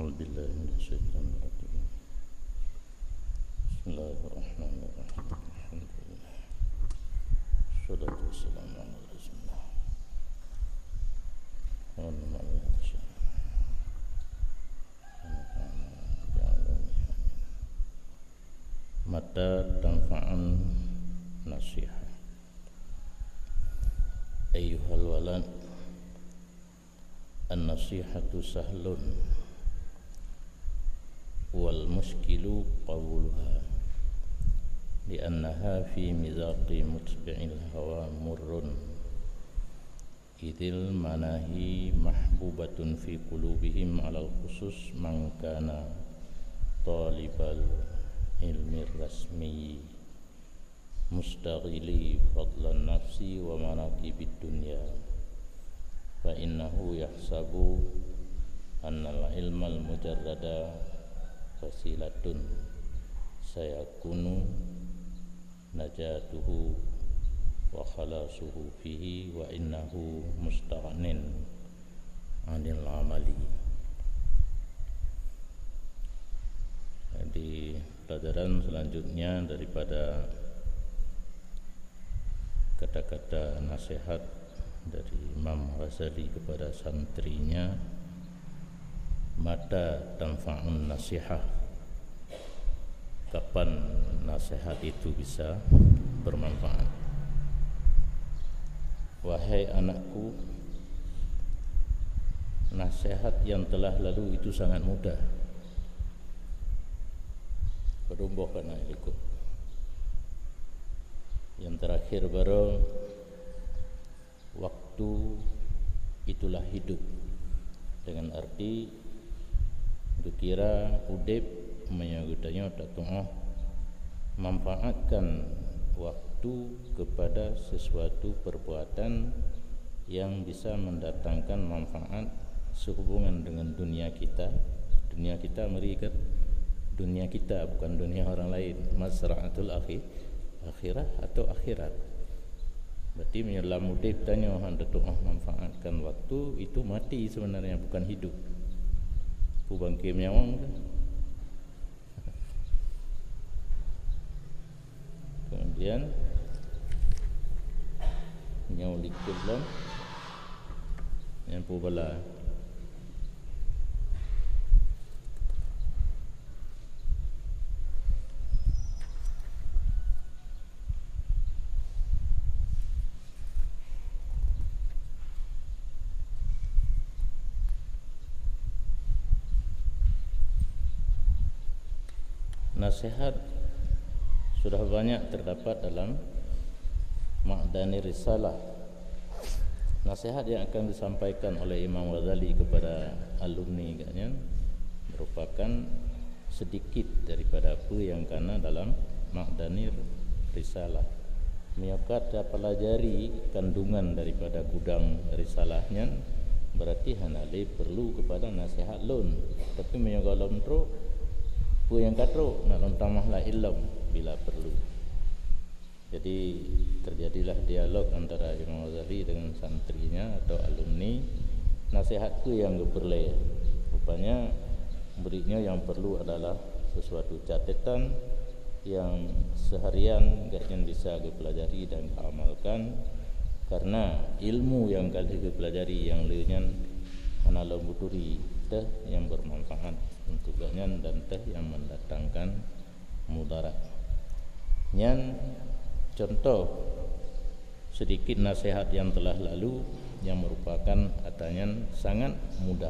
أعوذ بالله من الشيطان الرجيم. بسم الله الرحمن الرحيم. الحمد لله والصلاة والسلام على رسول الله وعلى آله وصحبه mata tanfa'an nasihat. Ayyuhal walad, an-nasihatu sahlun wal muskilu qawluha li'annaha fi mizaqi mutbi'il hawa murrun idil manahi mahbubatun fi qulubihim alal khusus man kana talibal ilmi rasmi mustaghili fadlan nafsi wa manaqibid dunya fa innahu yahsabu annal ilmal mujarrada wasilatun sayakunu najatuhu wa khalasuhu fihi wa innahu musta'anin anil amali. Di pelajaran selanjutnya daripada kata-kata nasihat dari Imam Ghazali kepada santrinya, mata tanfa'un nasihah, kapan nasihat itu bisa bermanfaat. Wahai anakku, nasihat yang telah lalu itu sangat mudah. Berumbuh kena ikut. Yang terakhir baru waktu itulah hidup, dengan arti dikira udip menyagutanya datang manfaatkan waktu kepada sesuatu perbuatan yang bisa mendatangkan manfaat sehubungan dengan dunia kita. Dunia kita merikat dunia kita, bukan dunia orang lain. Masra'atul akhirah atau akhirat. Berarti menyelam udip tanya hendak doa manfaatkan waktu itu mati sebenarnya, bukan hidup. Bangkit menyawang kan? Kemudian nyaulikul lam yang pubala nasihat sudah banyak terdapat dalam Ma'dani Risalah. Nasihat yang akan disampaikan oleh Imam Ghazali kepada alumni katanya merupakan sedikit daripada apa yang kena dalam Ma'dani Risalah. Menyokat pelajari kandungan daripada gudang risalahnya, berarti hanale perlu kepada nasihat lun. Tapi menyogalom teruk apa yang katro nak lontamahlah ilmu bila perlu. Jadi terjadilah dialog antara Imam Ghazali dengan santrinya atau alumni. Nasihatku yang geperle, rupanya muridnya yang perlu adalah sesuatu catatan yang seharian gaknya bisa dipelajari dan amalkan, karena ilmu yang kali dipelajari yang lainnya analog buturi teh yang bermanfaat untuk ganyan dan teh yang mendatangkan mudarat. Nyan contoh sedikit nasihat yang telah lalu yang merupakan katanya sangat mudah.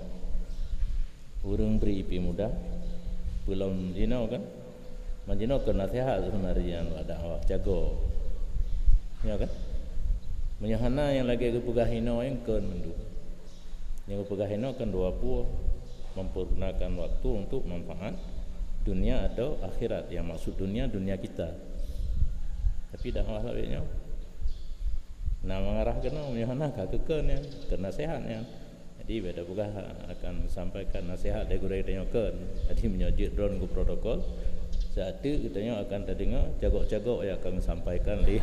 Urang beri pi mudah belum dino kan? Manjino ke nasihat sebenarnya ada awak jago. Ya kan? Menyahana yang lagi kepegahino yang keun mendu. Yang kepegahino kan 20 mempergunakan waktu untuk manfaat dunia atau akhirat. Yang maksud dunia kita. Tapi dah malah labnya. Nah mengarahkan menyahana kakeun ya, ke nasihatnya. Jadi beda buka akan sampaikan nasihat dia gurau tanya keun. Jadi menyajik drone ke protokol. Saat itu katanya akan terdengar jagok-jagok yang akan sampaikan di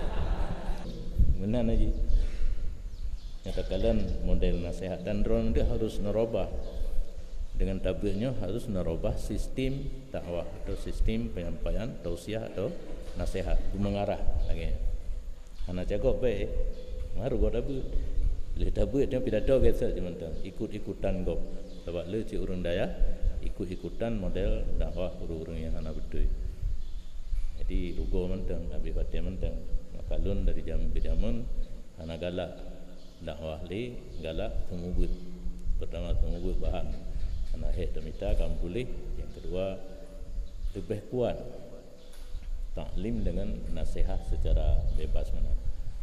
mana aja. Nyatakan model nasihat dan drone dia harus nerobah dengan tabirnya harus merubah sistem dakwah atau sistem penyampaian tausiah atau nasihat mengarah lagi. Anak jago baik, maru gua tabir. Le tabir dia pidato gitu cuma ikut-ikutan gop. Sebab le ci urang daya ikut-ikutan model dakwah urang-urang yang anak betul. Jadi rugo mentang, Nabi Fatih mentang. Makalun dari jam ke jamun anak galak dakwah li galak pengubut. Pertama pengubut bahan anak hek demita kamu boleh. Yang kedua lebih kuat taklim dengan nasihat secara bebas mana.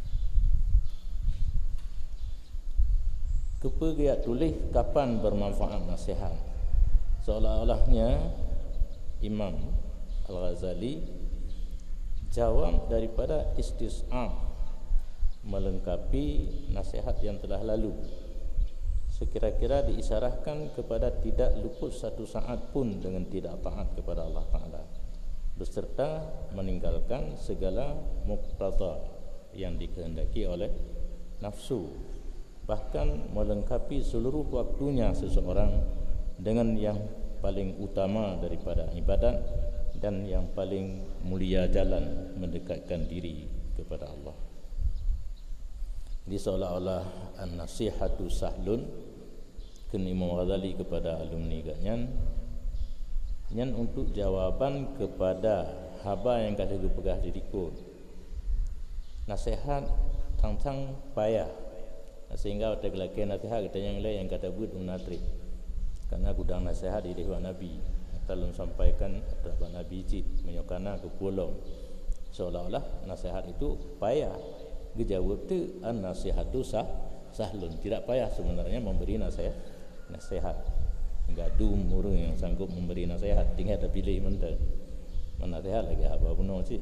Kepergiat tulis kapan bermanfaat nasihat. Seolah-olahnya Imam Al-Ghazali jawab daripada istis'ab melengkapi nasihat yang telah lalu. Sekira-kira diisyarahkan kepada tidak luput satu saat pun dengan tidak taat kepada Allah Ta'ala, beserta meninggalkan segala muqtada yang dikehendaki oleh nafsu, bahkan melengkapi seluruh waktunya seseorang dengan yang paling utama daripada ibadat dan yang paling mulia jalan mendekatkan diri kepada Allah. Jadi seolah-olah an-nasihatu sahlun ken Imam Ghazali kepada alumni gaknyan nyan untuk jawaban kepada haba yang kada pegah diriku. Nasihat tang-tang payah sehingga ada lagi nasihat kita yang lain yang kata buat menatri karena gudang nasihat di dewan Nabi talun sampaikan kepada Nabi cit menyokana ke pulau seolah-olah nasihat itu payah. Dijawab tu an-nasihatu sahlun, tidak payah sebenarnya memberi nasihat. Enggak dum orang yang sanggup memberi nasihat, tinggal ada pilih mentah. Menasihat lagi apa benar cik.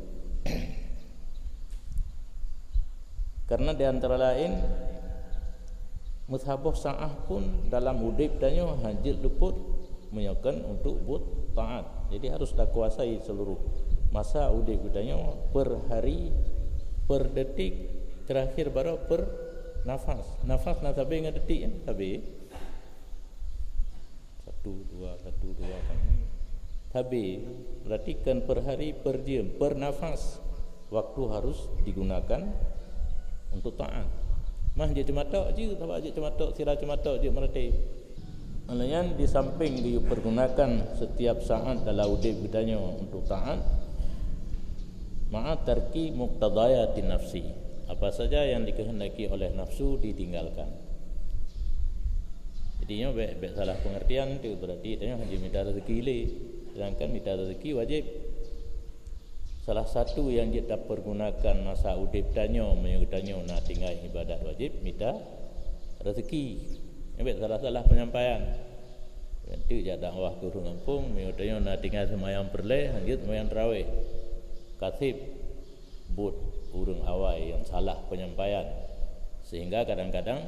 Karena di antara lain Muzhabah sa'ah pun dalam udib danyo hajit luput menyokan untuk buat taat. Jadi harus dah kuasai seluruh masa udib danyo per hari, per detik, terakhir baru per nafas. Nafas nak sampai dengan detik kan? Habis 1 2 kan. Habis berarti kan per hari, per jam, per nafas waktu harus digunakan untuk taat. Mah je cematok je, sebab je cematok, sirah cematok je merati. Maknanya di samping dipergunakan setiap saat dalam udib kita untuk taat, ma'a tarki muqtadayati nafsi. Apa saja yang dikehendaki oleh nafsu ditinggalkan. Jadinya baik salah pengertian tu berarti tanya hanya minta rezeki le, sedangkan minta rezeki wajib. Salah satu yang kita pergunakan masa udip danyo menyugudanyo nak tinggal ibadat wajib minta rezeki. Ambil salah-salah penyampaian. Nanti je dakwah turun kampung menyugudanyo nak tinggal semayang perle, lanjut semayang tarawih. Katib but urang awai yang salah penyampaian sehingga kadang-kadang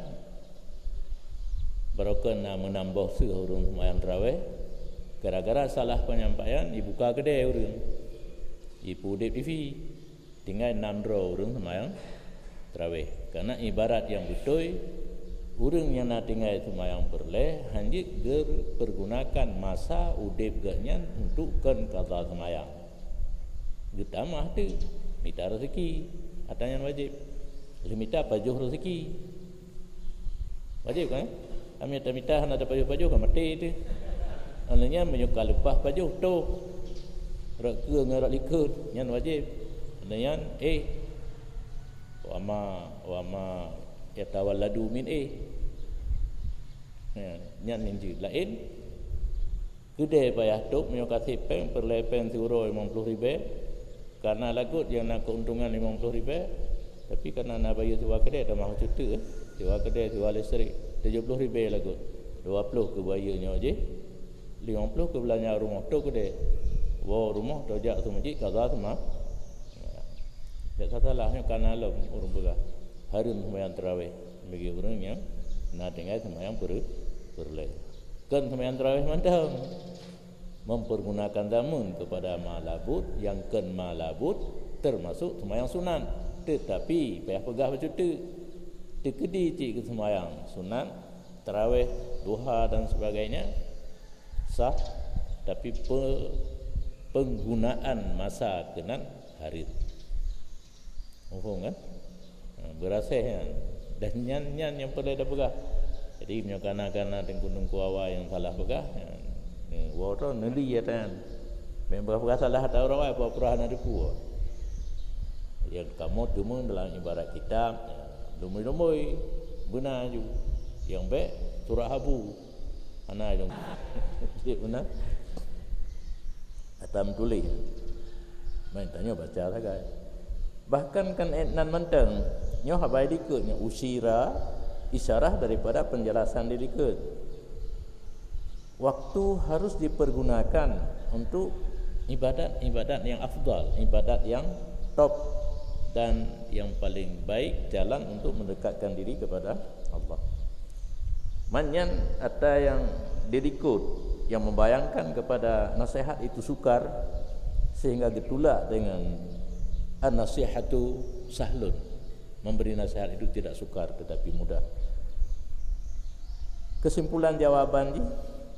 berokan nak menambah urang semayang tarawih gara-gara salah penyampaian dibuka kedai urang. Ibu dep TV tinggal 6 urang semayang tarawih. Karena ibarat yang betul urang yang nak tinggal semayang perle hanya pergunakan masa udip gaknya untuk kan qada semayang. Getamah tu minta rezeki atanya wajib. Minta pajuh rezeki. Wajib kan? Kami minta hana ada pajuh-pajuh kan mati tu. Alanya menyuka lepas pajuh tu. Rak ke ngarak likut nyan wajib. Nyan wa ma yatawalladu min nyan ninji lain gede payah tok menyuka sipeng perlepen suro 50,000 karena lagut yang nak keuntungan 50,000 tapi karena nak bayar sewa kedai dah mahu cuta sewa kedai sewa listrik 70,000 lagut 20 ke bayarnya je 50 ke belanja rumah tu kedai rumah tojak tu masjid kaza semua tak salahnya karena alam orang belah harun sembahyang tarawih bagi orang yang nak tinggal sembahyang perle kan sembahyang tarawih mantap mempergunakan zaman kepada malabut yang ken malabut termasuk sembahyang sunat tetapi payah pegah macam tu tekedi cik ke sembahyang sunat tarawih duha dan sebagainya sah, tapi penggunaan masa kenan hari kan berasa kan dan nyan yang perlu ada pegah. Jadi punya kana-kana dan gunung kuawa yang salah pegah waro neli ya kan memang pegah salah atau orang apa perahan ada ku yang kamu temu dalam ibarat kitab lumui benar ju yang baik surah habu ana dong benar atam tulis main tanya baca lah guys. Bahkan kan nan menteng nyo habai dikutnya usira isyarah daripada penjelasan dikut. Waktu harus dipergunakan untuk ibadat yang afdal, ibadat yang top dan yang paling baik, jalan untuk mendekatkan diri kepada Allah. Manyan ada yang didikut yang membayangkan kepada nasihat itu sukar sehingga getulak dengan an-nasihatu sahlun. Memberi nasihat itu tidak sukar tetapi mudah. Kesimpulan jawaban ini,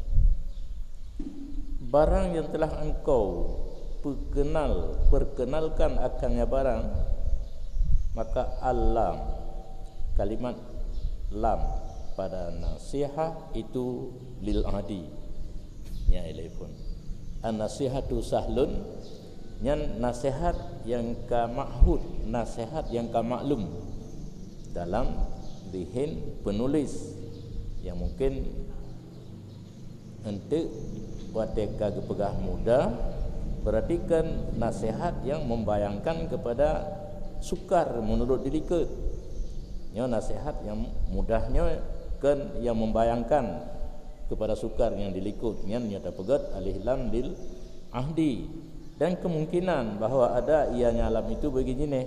barang yang telah engkau perkenalkan akannya barang, maka alam, kalimat lam pada nasihat itu lil ahdi ya ilaikum. An-nasihatu sahlun, yang nasihat yang ka ma'hud, nasihat yang ka maklum dalam zihin penulis yang mungkin untuk wateka kepegah muda, berarti kan nasihat yang membayangkan kepada sukar menurut diri ke. Nya nasihat yang mudahnya kan yang membayangkan kepada sukar yang dilikut, yang nyata pegat alih lam lil ahdi. Dan kemungkinan bahawa ada ianya alam itu begini nih.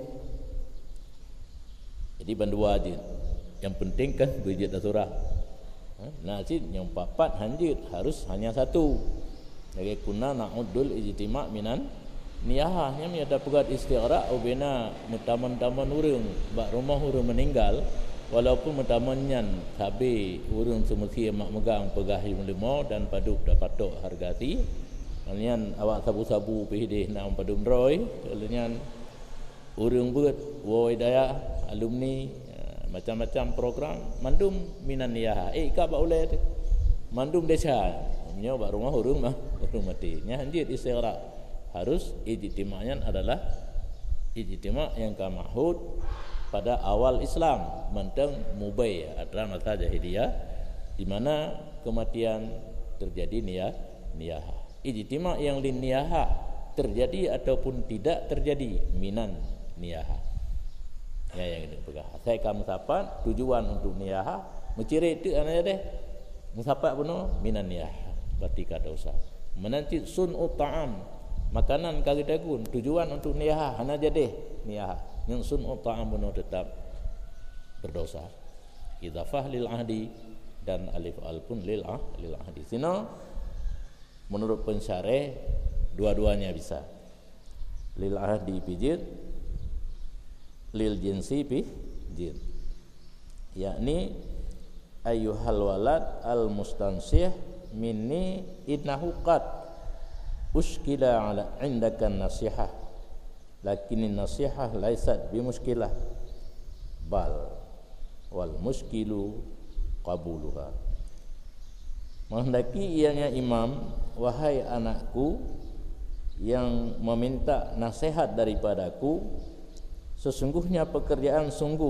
Jadi bandua aja. Yang penting kan berjid surah. Nah, yang papat hanjit harus hanya satu. Jadi kunna na'udul ijtima' minan niyahah yang ada pegat istighra' ubina mutaman-taman urang bak rumah urang meninggal walaupun mutamannya sabi urang semesti mak megang pegah lima dan paduk dapat tok hargati. Kalian awak sabu-sabu pihidih nak padum roy, kalian urang buat woi daya alumni macam-macam program mandum minan niyah. Ka ba ulai mandum desa. Nya ba rumah urang mah urang mati. Nya hanjit istighra. Harus ijtima'nya adalah ijtima' yang ka mahud pada awal Islam, mentang mubay adalah masa jahiliyah di mana kematian terjadi niyah. Ijtima' yang lin niyaha terjadi ataupun tidak terjadi minan niyaha. Ya yang itu pegah. Saya kamu sapat tujuan untuk niyaha, menciri itu ananya deh. Musapat benar minan niyaha. Berarti kada usah. Menanti sun'u ta'am, makanan kali dagun tujuan untuk niyaha hana jadi niyaha. Yang sun'u ta'am benar tetap berdosa. Idhafah lil ahdi dan alif al pun lil ahdi. Sino menurut pensyarah dua-duanya bisa. Lil ahdi pijit, lil jinsi pijit. Yakni ayyuhal walad al mustansih minni innahu qad uskila ala indaka nasihah lakinin nasihah laisat bimuskilah bal wal muskilu qabuluha. Menghendaki ianya imam, wahai anakku yang meminta nasihat daripadaku, sesungguhnya pekerjaan sungguh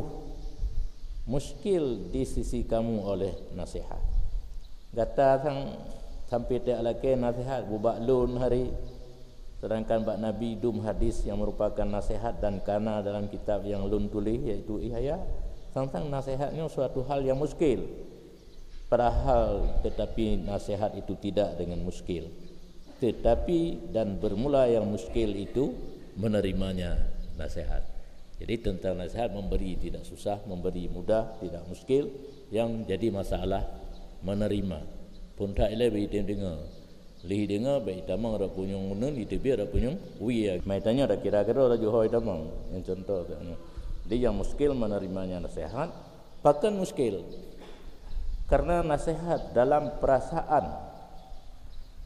muskil di sisi kamu oleh nasihat. Gata sampai tak lagi nasihat bubaklun hari, sedangkan bak Nabi dum hadis yang merupakan nasihat dan kana dalam kitab yang lun tulis iaitu Ihya, tentang nasihatnya suatu hal yang muskil. Padahal tetapi nasihat itu tidak dengan muskil. Tetapi dan bermula yang muskil itu menerimanya nasihat. Jadi tentang nasihat memberi tidak susah, memberi mudah, tidak muskil. Yang jadi masalah menerima. Pun tak ilai bagi dengar. Lihi dengar baik tamang ada punyung guna, lihi tebi ada punyung wiyah. Mai tanya ada kira-kira ada johoi tamang. Yang contoh katanya. Jadi yang muskil menerimanya nasihat, bahkan muskil. Karena nasihat dalam perasaan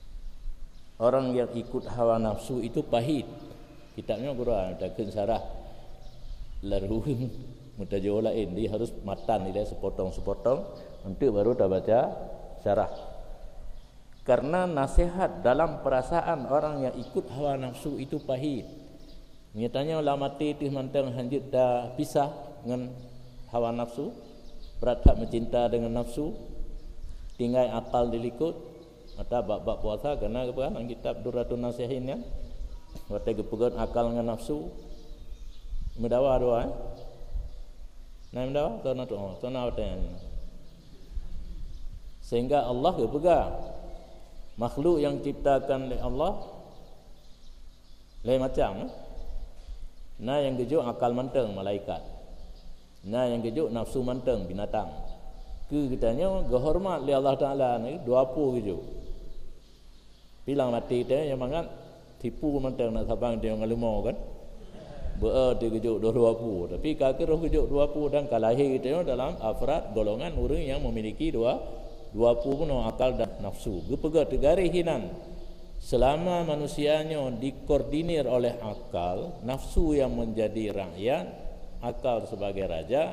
orang yang ikut hawa nafsu itu pahit. Kitabnya Quran takkan sarah larun mutajawab lain, dia harus matan dia sepotong-sepotong untuk baru dah baca syarah. Karena nasihat dalam perasaan orang yang ikut hawa nafsu itu pahit. Nyatanya ulama mati itu mantang hanjut dah pisah dengan hawa nafsu, berat mencinta dengan nafsu, tinggal akal dilikut. Ada bab-bab puasa kena apa dalam kitab Durratun Nasihin ya. Wate gepegat akal dengan nafsu. Mendawa doa. Nah mendawa tu nak doa, tu nak tanya. Sehingga Allah gepegat makhluk yang ciptakan oleh Allah lain macam. Nah yang gejuk akal manteng malaikat. Nah yang gejuk nafsu manteng binatang. Ke kitanya gehormat li Allah Taala ni 20 gejuk. Bilang mati dia yang mangat tipu manteng nak sabang dia ngalimo kan. Dia gejuk 20. Tapi kaki roh gejuk 20 dan kalahir kita dalam afrad golongan orang yang memiliki 20 pun akal dan nafsu. Gepegat garis hinan. Selama manusianya dikoordinir oleh akal, nafsu yang menjadi rakyat, akal sebagai raja,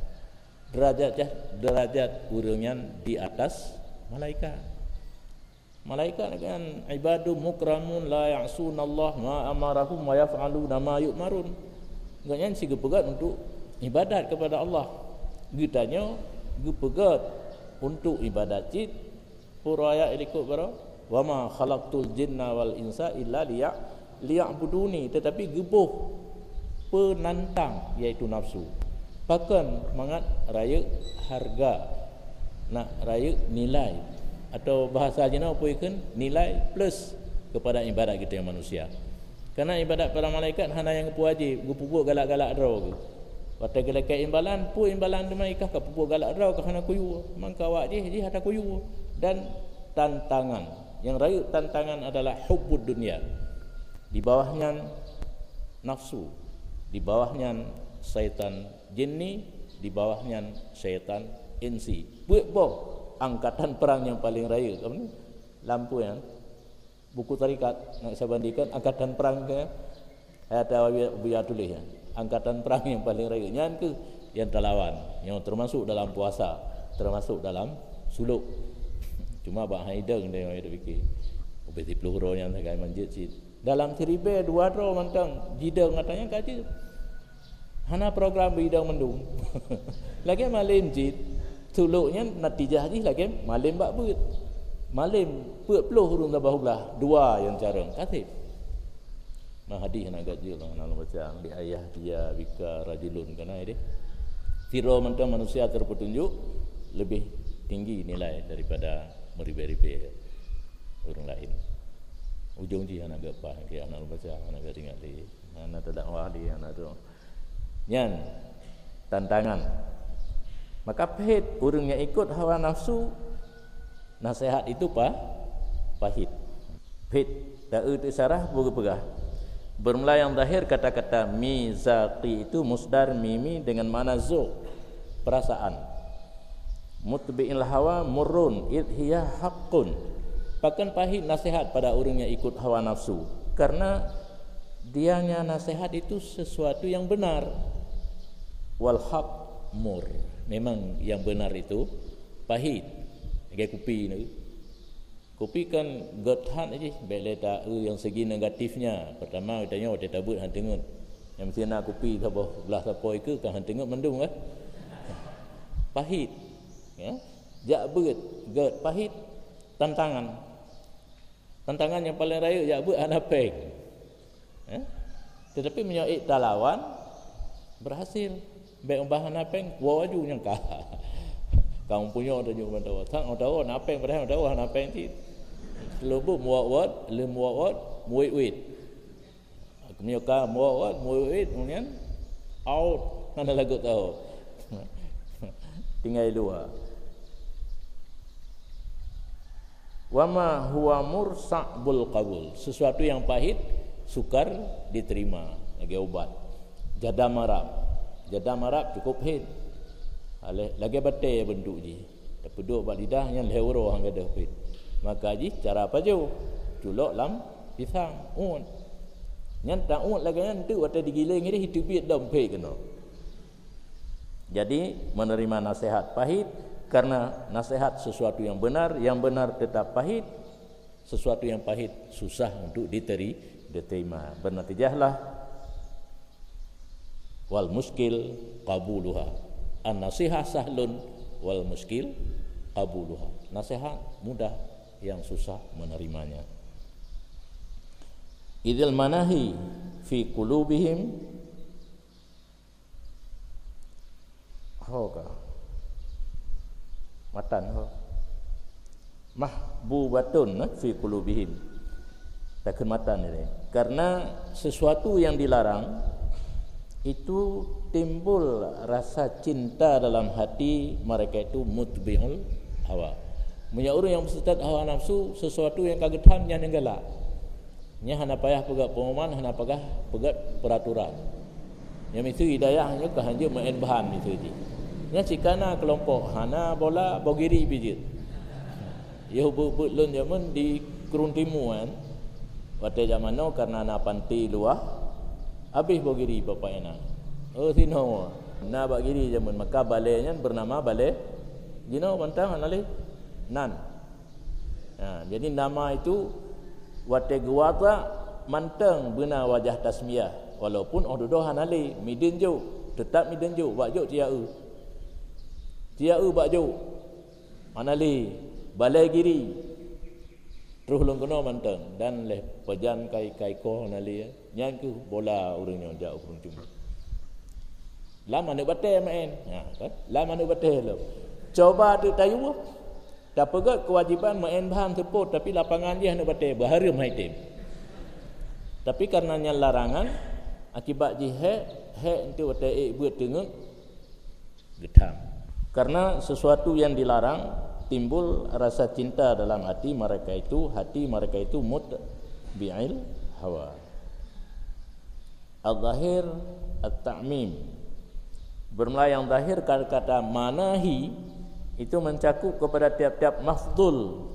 derajat urungan di atas malaikat. Malaikat kan ibadu mukramun la ya'sunallah ma amarahum wa yaf'aluna ma yu'marun. Ganyan si gepegat untuk ibadat kepada Allah. Gitanya gepegat untuk ibadat cit puraya ikut baro wa ma khalaqtul jinna wal insa illa liya'buduni, tetapi gebuh penantang iaitu nafsu. Bahkan mangat raya harga, nak raya nilai, atau bahasa jina apa ikan nilai plus kepada ibadat kita yang manusia. Karena ibadat para malaikat hana yang wajib, gupupuk galak-galak draw ke. Pada gelakai imbalan, pu imbalan tu mereka ke pupuk galak draw ke hana kuyu. Mangka awak dia ada kuyu dan tantangan. Yang raya tantangan adalah hubbud dunia. Di bawahnya nafsu, di bawahnya syaitan jinni, di bawahnya syaitan insi. Buat boh angkatan perang yang paling raya. Apa ni? Lampu yang buku tarikat nak saya bandingkan angkatan perang ke ada biar tulis ya. Angkatan perang yang paling raya yang ke yang terlawan, yang termasuk dalam puasa, termasuk dalam suluk. Cuma bak haideng dia yang ada fikir. Obeti peluru yang segai manjit sit. Dalam seribe 2 ro mantang jideng katanya kaji. Hana program bidang mendung. Lagi malim jit. Suluknya natijah ni lagi malim bak beut. Malim beut peluh hurung tabah belah 2 yang carang katib. Nah hadis nak gaji orang nak baca di ayah dia bika rajulun kana ini. Siro mantang manusia terpetunjuk lebih tinggi nilai daripada meribe-ribe orang lain. Ujung dia anak gapa, dia anak baca, anak ringat di, anak dakwah di, anak tu. Nyan tantangan. Maka pahit orang yang ikut hawa nafsu, nasihat itu pahit. Pahit. Tak itu sarah pegah. Bermula yang zahir kata-kata mizaqi itu musdar mimi dengan mana zu, perasaan. Mutbi'il hawa murrun idhiya haqqun. Bahkan pahit nasihat pada orang yang ikut hawa nafsu, karena dianya nasihat itu sesuatu yang benar. Wal haq mur, memang yang benar itu pahit. Kayak kopi ni. Kopi kan gethan aja, beleta yang segi negatifnya. Pertama katanya dia tabut han tengok. Yang mesti nak kopi sabah belah sapoi ke kan han tengok mendung kan. Pahit. Ya, jak beut, get pahit, tantangan yang paling raya jak beut anapeng. Ya, tetapi menyoik talawan berhasil. Baik umbah anapeng, waju yang kalah. Kamu punya ada juga tahu. Tak tahu anapeng pada tahu anapeng ti. Lebu muawat, lemuawat, muit. Kemudian ka muawat, muit, kemudian out mana lagu tahu. Tinggal 2. Wama huwa mursa'bul qabul, sesuatu yang pahit sukar diterima lagi obat. Jadam Arab cukup pahit. Lagi batai bentuk ji. Tapi duk obat lidah yang lewro hang ada pahit. Maka ji cara apa jo? culok lam pisang un nyan tak un lagi nyan tu ada digiling ini hidup biat dompet kena. Jadi menerima nasihat pahit karena nasihat sesuatu yang benar tetap pahit, sesuatu yang pahit susah untuk diterima. Bernatijahlah wal muskil qabuluha. An-nasihah sahlun wal muskil qabuluha. Nasihat mudah, yang susah menerimanya. Idzal manahi fi qulubihim hoka matan ho mahbubatun fi qulubihim takun matan ini. Karena sesuatu yang dilarang itu timbul rasa cinta dalam hati mereka itu mutbi'ul hawa. Punya orang yang bersesat hawa nafsu, sesuatu yang kagetan yang galak. Nya hana payah pegat pengumuman, hana payah pegat peraturan. Yang itu hidayahnya ke hanya main bahan itu je. Nya cikana kelompok hana bola bogiri bijit. Ya hubut lun zaman di Kurun Timuan. Pada zaman no karena na panti luah habis bogiri bapa enak. Oh sino na bogiri zaman maka balainya bernama balai jino bantang anali nan. Nah, jadi nama itu wate guata manteng bena wajah tasmiyah walaupun ododo hanali midin jo tetap midin jo bakjo tiau bakjo anali balai giri terus long kono manteng dan leh pejan kai ko hanali nyan ku bola urangnya jauh urang cuma lama nak batal main kan lama nak batal lo coba tu tayu dah pegat kewajiban main bahan teput tapi lapangan dia nak batal bahari mai tim tapi karenanya larangan akibat jihad itu batal buat tengok getam karena sesuatu yang dilarang timbul rasa cinta dalam hati mereka itu mutbi'il hawa. Al-zahir at-ta'mim. Bermula yang zahir kata manahi itu mencakup kepada tiap-tiap mafdul.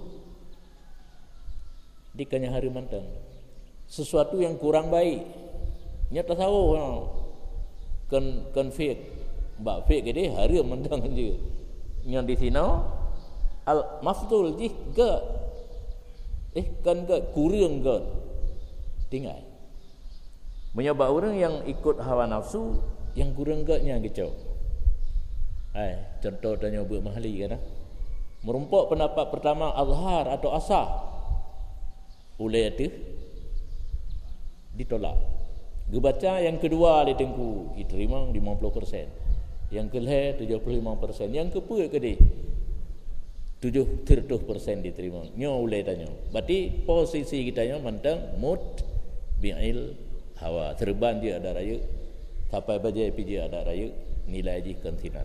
Dikanya hari mantang. Sesuatu yang kurang baik. Nyata tahu kan fake. Mbak fake gede hari mantang je. Yang di sini al mafdul jika kan ke kurang ke tinggal menyebab orang yang ikut hawa nafsu yang kurang ke nya kecau contoh tanya buat mahali kan merumpak pendapat pertama azhar atau asah oleh itu ditolak dibaca yang kedua ditengku diterima 50%, yang kelih 75%, yang kepua ke dia 70% diterima. Nyo ulai tanya. Berarti posisi kita nya mantang mutbi'il hawa. Terban dia ada raya. Sampai bajai piji ada raya. Nilai ji kantinan.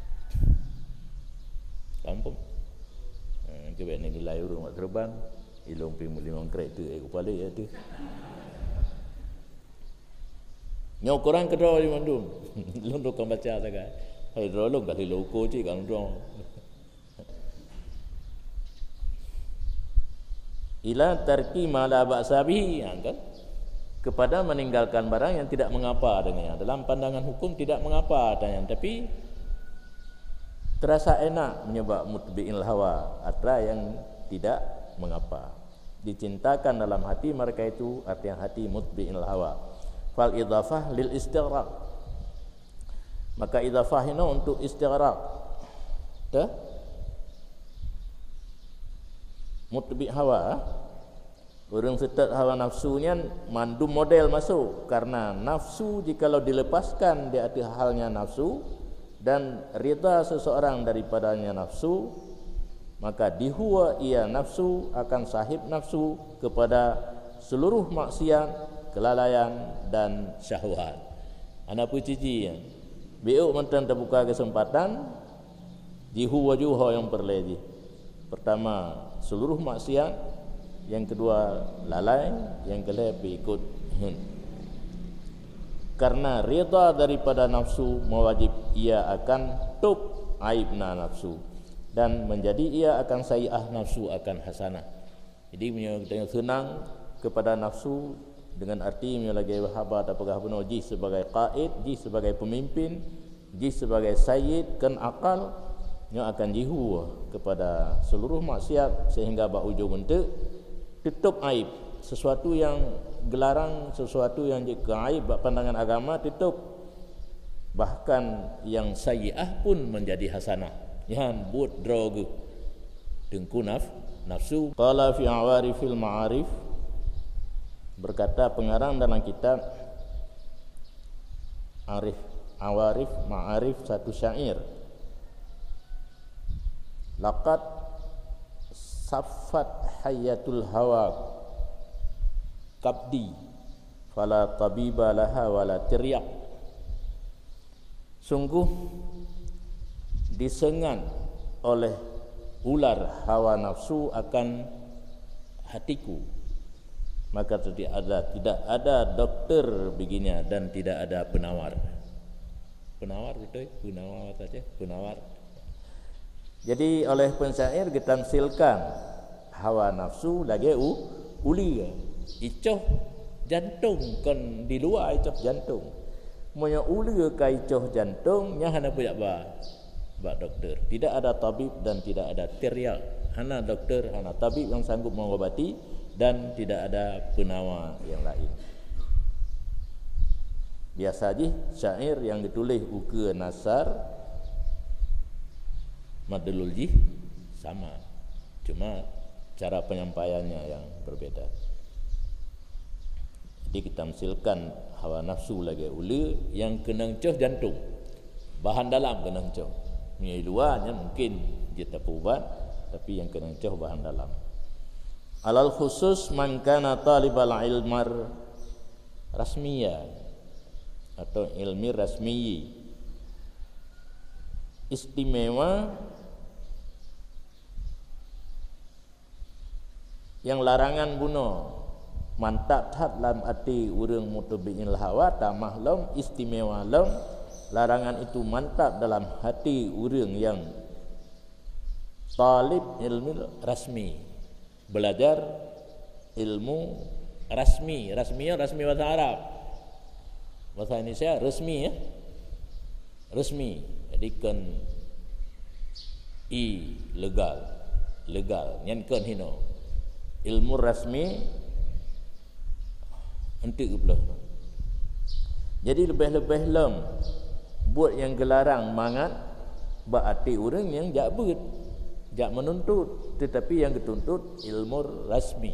Kampung. Coba ni nilai urang mak terban. Ilong ping 5 kereta kepala ya tu. Nyo Quran kedua di mandum. Long do kan baca sagai. Hai rolong kali loko cik kan dong. Ila tarki ma la ba'sa bihi kan kepada meninggalkan barang yang tidak mengapa dengannya. Dalam pandangan hukum tidak mengapa adanya, tapi terasa enak menyebab mutbi'il hawa atau yang tidak mengapa. Dicintakan dalam hati mereka itu artinya hati mutbi'il hawa. Fal idhafah lil istighraq. Maka idhafah ini untuk istighraq. Mutbi' hawa orang setat hawa nafsunya mandum model masuk karena nafsu jikalau dilepaskan di atas halnya nafsu dan rida seseorang daripadanya nafsu maka dihuwa ia nafsu akan sahib nafsu kepada seluruh maksiat, kelalaian dan syahwat. Anak pucici biuk mantan terbuka kesempatan dihuwa juha yang perleji. Pertama seluruh maksiat, yang kedua lalai, yang ketiga ikut karena rida daripada nafsu mewajib ia akan tub aibna nafsu dan menjadi ia akan sayi'ah nafsu akan hasanah. Jadi dengan senang kepada nafsu dengan arti lagi habat apakah benar ji sebagai qaid, ji sebagai pemimpin, ji sebagai sayyid kan akal nya akan jihu kepada seluruh maksiat sehingga berujung untuk tutup aib sesuatu yang gelarang, sesuatu yang aib pandangan agama tutup, bahkan yang sayyi'ah pun menjadi hasanah yang buat droga dengku nafsu. Qala fi awarifil ma'arif, berkata pengarang dalam kitab Awarif Ma'arif satu syair, laqad saffat hayatul hawa kabdi fala tabiba laha wala tiryak. Sungguh disengan oleh ular hawa nafsu akan hatiku, maka tidak ada dokter baginya dan tidak ada penawar. Penawar itu penawar saja, penawar. Jadi oleh pensair ditamsilkan hawa nafsu lagi uli icoh jantung kan di luar icoh jantung. Monya uli ka icoh jantung nya hana punya ba dokter. Tidak ada tabib dan tidak ada teriak. Hana dokter, hana tabib yang sanggup mengobati dan tidak ada penawar yang lain. Biasa aja syair yang ditulis uke nasar madlul jih sama, cuma cara penyampaiannya yang berbeda. Jadi kita misalkan hawa nafsu lagi uli yang kenang coh jantung, bahan dalam kenang coh. Ni luarnya mungkin kita pubat, tapi yang kenang coh bahan dalam. Alal khusus man kana talibal ilmar rasmiya atau ilmi rasmiyi, istimewa yang larangan bunuh mantap hat lam ati urang mutabi'il hawa tamah lam istimewa lam, larangan itu mantap dalam hati urang yang talib ilmu rasmi, belajar ilmu rasmi. Rasmi bahasa Arab, bahasa Indonesia resmi ya, resmi. Jadi kan legal nyan kan hino ilmu rasmi entik pula. Jadi lebih-lebih lem buat yang gelarang mangat berarti orang yang jak menuntut, tetapi yang dituntut ilmu rasmi.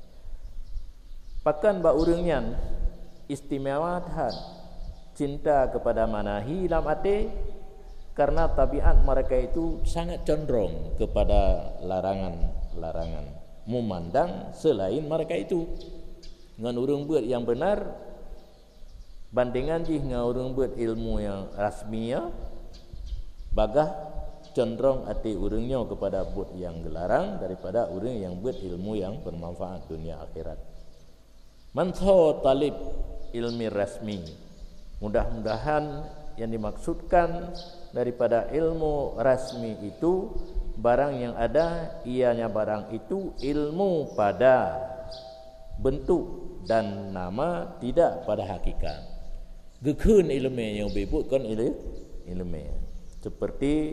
Pakan ba orang yang istimewatan cinta kepada manahi lam ate, karena tabiat mereka itu sangat condong kepada larangan, memandang selain mereka itu. Dengan orang buat yang benar bandingan dengan orang buat ilmu yang rasmiya, bagah condong hati orangnya kepada buat yang gelarang daripada orang yang buat ilmu yang bermanfaat dunia akhirat. Man talib ilmi rasmi, mudah-mudahan yang dimaksudkan daripada ilmu rasmi itu barang yang ada ianya barang itu ilmu pada bentuk dan nama, tidak pada hakikat. Gekun ilmu yang disebutkan ilmu seperti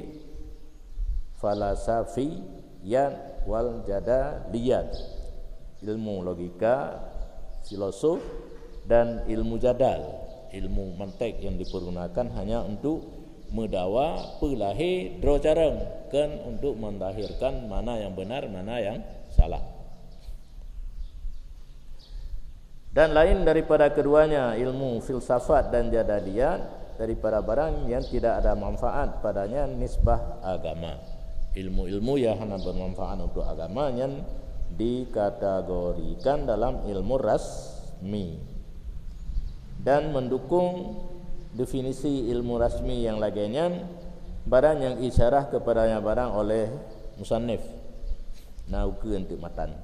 falasafiyat wal jadaliyat, ilmu logika, filosof dan ilmu jadal, ilmu mantik yang dipergunakan hanya untuk mendawa pelahir dro carang, kan untuk mendahirkan mana yang benar, mana yang salah. Dan lain daripada keduanya ilmu filsafat dan jadaliyat daripada barang yang tidak ada manfaat padanya nisbah agama. Ilmu-ilmu yang hanya bermanfaat untuk agama yang dikategorikan dalam ilmu rasmi. Dan mendukung definisi ilmu rasmi yang lainnya barang yang isyarah kepadanya barang oleh musannif naukeun teu matan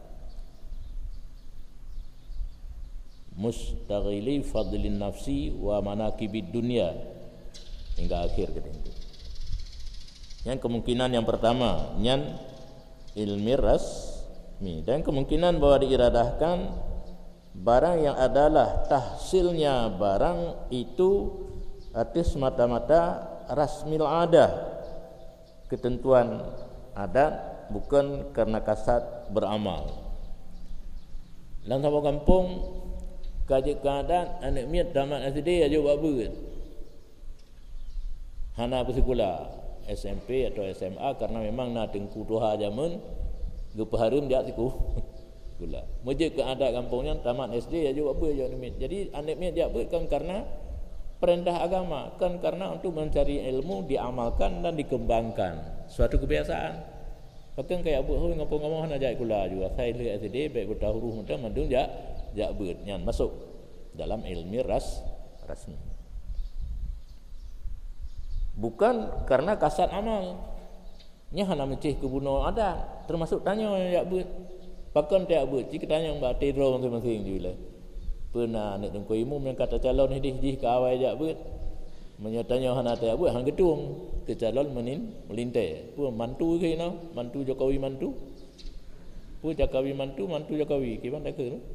mustaghili fadlin nafsi wa manakibid dunya hingga akhir kata itu. Yang kemungkinan yang pertama nyan ilmi Dan kemungkinan bahawa diiradahkan barang yang adalah tahsilnya barang itu atas semata-mata rasmil adah, ketentuan adat, bukan karena kasat beramal. Dalam sebuah kampung kaji keadaan anak miat tamat SD aja buat apa? Hana bersekolah SMP atau SMA karena memang nak tengku tuha zaman gepaharum dia siku sekolah. Mujib keadaan kampungnya tamat SD aja buat apa aja anak miat. Jadi anak miat dia bukan karena perintah agama, kan karena untuk mencari ilmu diamalkan dan dikembangkan suatu kebiasaan. Bahkan kayak abu hui ngomong-ngomong nak kula juga saya lihat SD baik bertahuru mudah mandung jak beut nyan masuk dalam ilmu rasmi. Bukan karena kasat amal. Nya hana mencih kebunuh ada termasuk tanya jak beut. Bahkan tak beut jika tanya mbak tidro masing-masing juga. Pernah nak tengku ilmu yang kata calon hidih ke awal jak beut. Menyatanya hana tak beut hang gedung ke calon melintai. Pu mantu ke ina, mantu Jokowi mantu. Pu Jokowi mantu Jokowi. Kiban tak ke?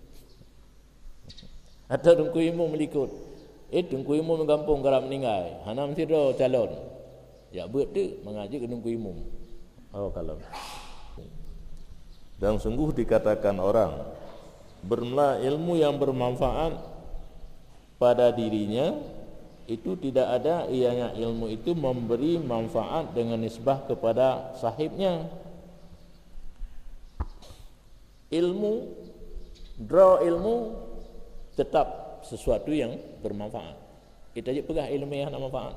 Atau tengku ilmu melikut. Tengku ilmu menggampung garap meninggal. Hana mesti do calon. Jak beut tu mengaji ke tengku ilmu. Oh kalau. Dan sungguh dikatakan orang bermula ilmu yang bermanfaat pada dirinya itu tidak ada ianya ilmu itu memberi manfaat dengan nisbah kepada sahibnya. Ilmu tetap sesuatu yang bermanfaat. Kita je pegang ilmu yang ada manfaat.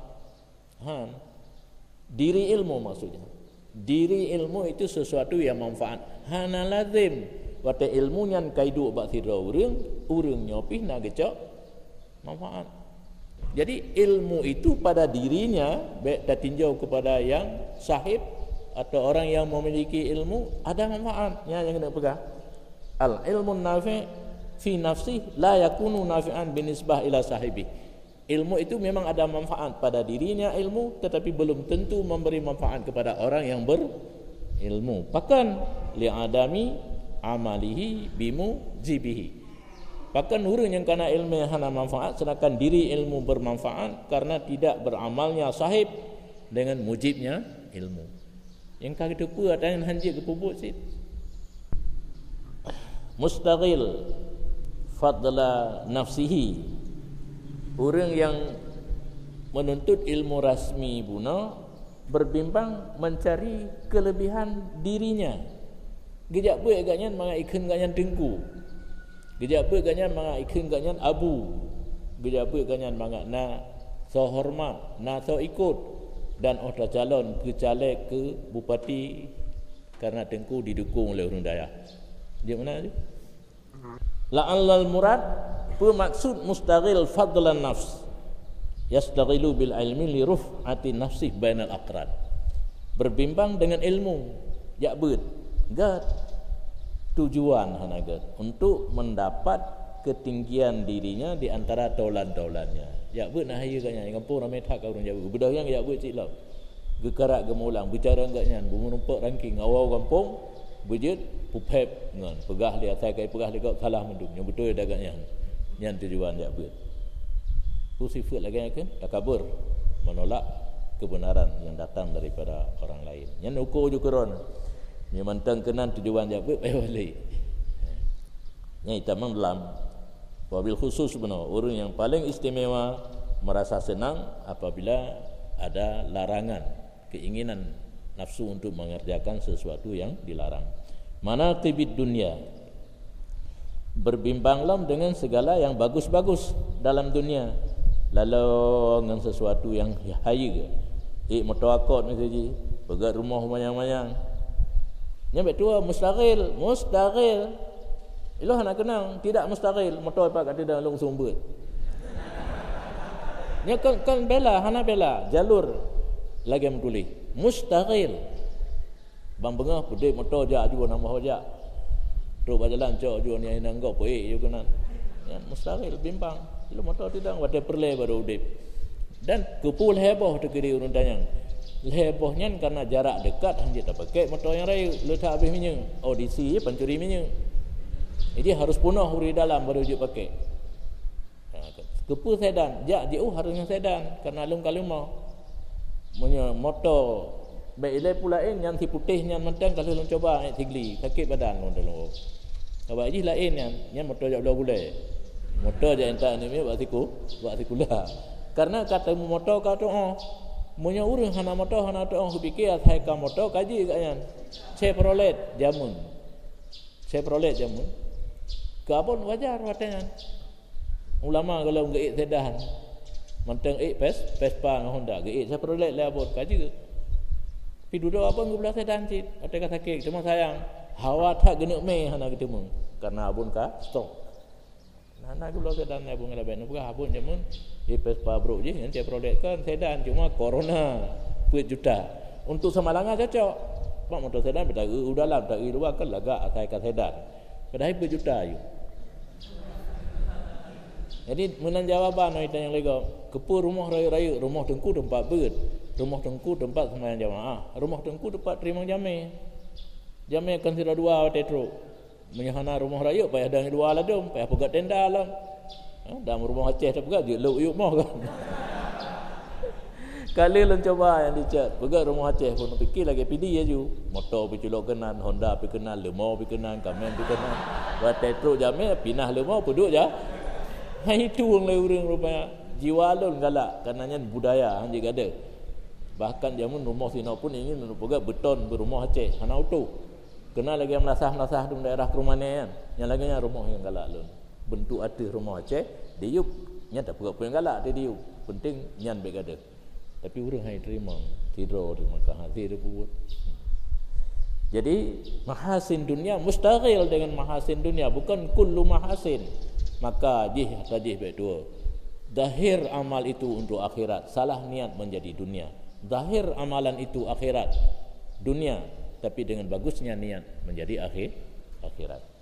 Diri ilmu maksudnya. Diri ilmu itu sesuatu yang manfaat. Hana lazim wate ilmu nyan kaidu bak sidra urang nyopih nak gecok manfaat. Jadi ilmu itu pada dirinya baik tinjau kepada yang sahib atau orang yang memiliki ilmu ada manfaatnya yang kena pegang. Al ilmu nafi' fi nafsi la yakunu nafi'an binisbah ila sahibi. Ilmu itu memang ada manfaat pada dirinya ilmu tetapi belum tentu memberi manfaat kepada orang yang berilmu. Bahkan li'adami amalihi bimu zibihi. Bahkan orang yang kena ilmu yang hana manfaat sedangkan diri ilmu bermanfaat karena tidak beramalnya sahib dengan mujibnya ilmu. Yang kaki depa ada yang hanjir ke pupuk sit. Mustaghil fadla nafsihi. Orang yang menuntut ilmu rasmi buna berbimbang mencari kelebihan dirinya. Gejak buat agaknya menga ikan agaknya tengku. Gejak buat agaknya menga ikan agaknya abu. Gejak buat agaknya menga na so hormat, na so ikut dan order calon ke caleg ke bupati karena tengku didukung oleh orang daya. Dia mana tu? La'allal murad bermaksud mustaghil fadlan nafs yastaghilu bil ilmi li ruf'ati nafsih bainal aqran. Berbimbang dengan ilmu jak beut gad tujuan hanagat untuk mendapat ketinggian dirinya di antara taulan-taulannya. Jak beut nah hayu ganya kampung ramai tak orang Jawa. Bedah yang jak beut ciklau. Gekarak gemulang bicara enggaknya menumpak ranking awal kampung bejut pupep ngan pegah dia saya kai pegah dia salah mendung yang betul dagaknya yang tujuan jak beut. Tu sifat lagi kan takabur menolak kebenaran yang datang daripada orang lain. Yang ukur jukuron yang mantang kenan tujuan jak beut balik. Yang kita dalam wabil khusus benar orang yang paling istimewa merasa senang apabila ada larangan keinginan nafsu untuk mengerjakan sesuatu yang dilarang. Manaqibid dunia, berbimbanglah dengan segala yang bagus-bagus dalam dunia. Lalu dengan sesuatu yang hayu ke motor akot ni saja pegat rumah mayang-mayang nyampe tua mustaghil ilah nak kenang tidak mustaghil motor pak kat dalam sumber nya kan bela hana bela jalur lagi menulis mustaghil bang bengah pedek motor jak juga nama hojak tu berjalan cok juga ni nanggau poe juga kan ya mustaghil bimbang lu motor tidak wadah perle baru udip dan kepul heboh tu kiri urun tanyang Lebohnya karena jarak dekat hanya tak pakai motor yang raya letak habis minyak. Audisi je pencuri minyak. Jadi harus punah huri dalam baru je pakai. Kepu sedan, jak jauh harusnya sedan karena lum mau. Punya motor baik ile pulain yang si putih yang mentang kalau lu coba tigli sakit badan lu dalam. Awak ji lain yang motor jak boleh. Motor je entak ni buat sikulah. Karena kata motor kata punya urang hana motor hana tu orang fikir atai ka motor kaji katnya. Chevrolet jamun. Kabon wajar watanya. Ulama kalau geik sedan. Mentang Vespa dengan Honda geik Chevrolet lah abot kaji. Pi duduk apa ngublah sedan cit. Atai ka sakit cuma sayang. Hawa tak genuk meh hana ketemu. Karena abun ka stok. Nah gublah sedan abun ngalabai bukan abun jamun. Vespa bro je yang Chevrolet kan sedan cuma corona 10 juta. Untuk Semalangan cocok. Pak motor sedan bertari dalam dari luar kan lagak atai ka sedan. Padahal 10 juta je. Jadi menang jawaban kita yang lega. Kepu rumah raya-raya, rumah tengku tempat beut. Rumah tengku tempat sembahyang jamaah. Rumah tengku tempat terima jamai. Jamai kan sira dua tetro. Menyahana rumah raya payah dang dua ladum, payah pegat tenda alam. Dalam rumah Aceh tak pegat, dia luk yuk mau kan. Kali lu coba yang dicat, pegat rumah Aceh pun fikir lagi PD je. Motor pergi celok kenan, Honda pergi kenan, lemau pergi kenan, Kamen pergi kenan. Buat tetro jamai, pinah lemau peduk je. Itu orang lain rupanya. Jiwa lu galak, karenanya budaya hanya ada. Bahkan jamun rumah sini pun ingin pegat beton berumah Aceh, hana auto. Kena lagi yang melasah-melasah di daerah Kerumanan. Yang laginya rumah yang galak lu. Bentuk ada rumah Aceh diup nya tak pegat pun galak dia diup penting nyan baik ada tapi urang hai terima tidur di Makkah hati dia buat. Jadi mahasin dunia mustaghil dengan mahasin dunia, bukan kullu mahasin. Maka tajih baik dua. Zahir amal itu untuk akhirat, salah niat menjadi dunia. Zahir amalan itu akhirat, dunia, tapi dengan bagusnya niat menjadi akhirat.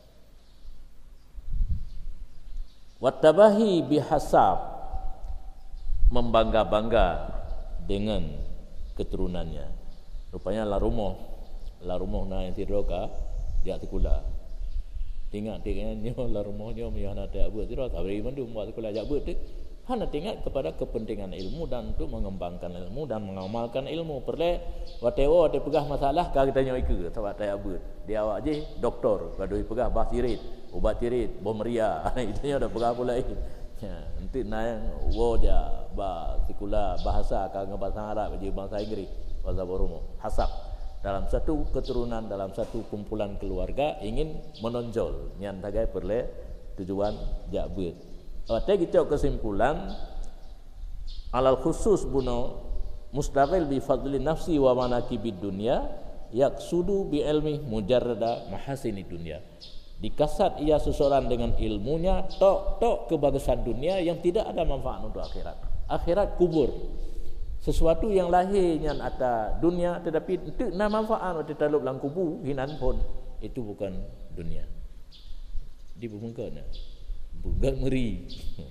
Wattabahi bihasab, membangga-bangga dengan keturunannya. Rupanya la rumah na yang tiroka dia tikula. Tinggal la rumahnya meyana tak buat tiro kabri mandu buat tikula jak buat tu. Hana tinggal kepada kepentingan ilmu dan untuk mengembangkan ilmu dan mengamalkan ilmu. Perle watewo ada pegah masalah ka kita nyoike sebab tak buat. Dia awak je doktor, badoi pegah bah tirit, ubat tirit, bom ria. Itu nya dah pegah pula ini. Ya, nanti nang wo ja ba sikula bahasa ka bahasa Arab je bahasa Inggeris, bahasa Oromo. Hasab dalam satu keturunan, dalam satu kumpulan keluarga ingin menonjol. Nyan tagai perle tujuan jak buat. Awak kita kesimpulan alal khusus buno mustaqil bi fadli nafsi wa manakibid dunya yaksudu bi ilmi mujarrada mahasini dunya. Dikasat ia seseorang dengan ilmunya tok kebagusan dunia yang tidak ada manfaat untuk akhirat. Akhirat kubur. Sesuatu yang lahirnya ada dunia tetapi tidak ada manfaat waktu talup dalam kubur hinan pun itu bukan dunia. Dibungkana. Bukan meri.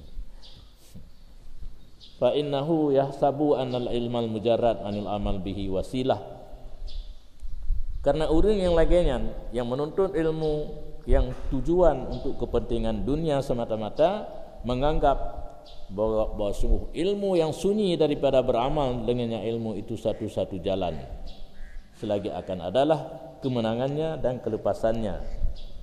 Fa innahu yahsabu annal ilmal mujarrad anil amal bihi wasilah. Karena orang yang laginya yang menuntut ilmu yang tujuan untuk kepentingan dunia semata-mata menganggap bahwa sungguh ilmu yang sunyi daripada beramal dengannya ilmu itu satu-satu jalan selagi akan adalah kemenangannya dan kelepasannya.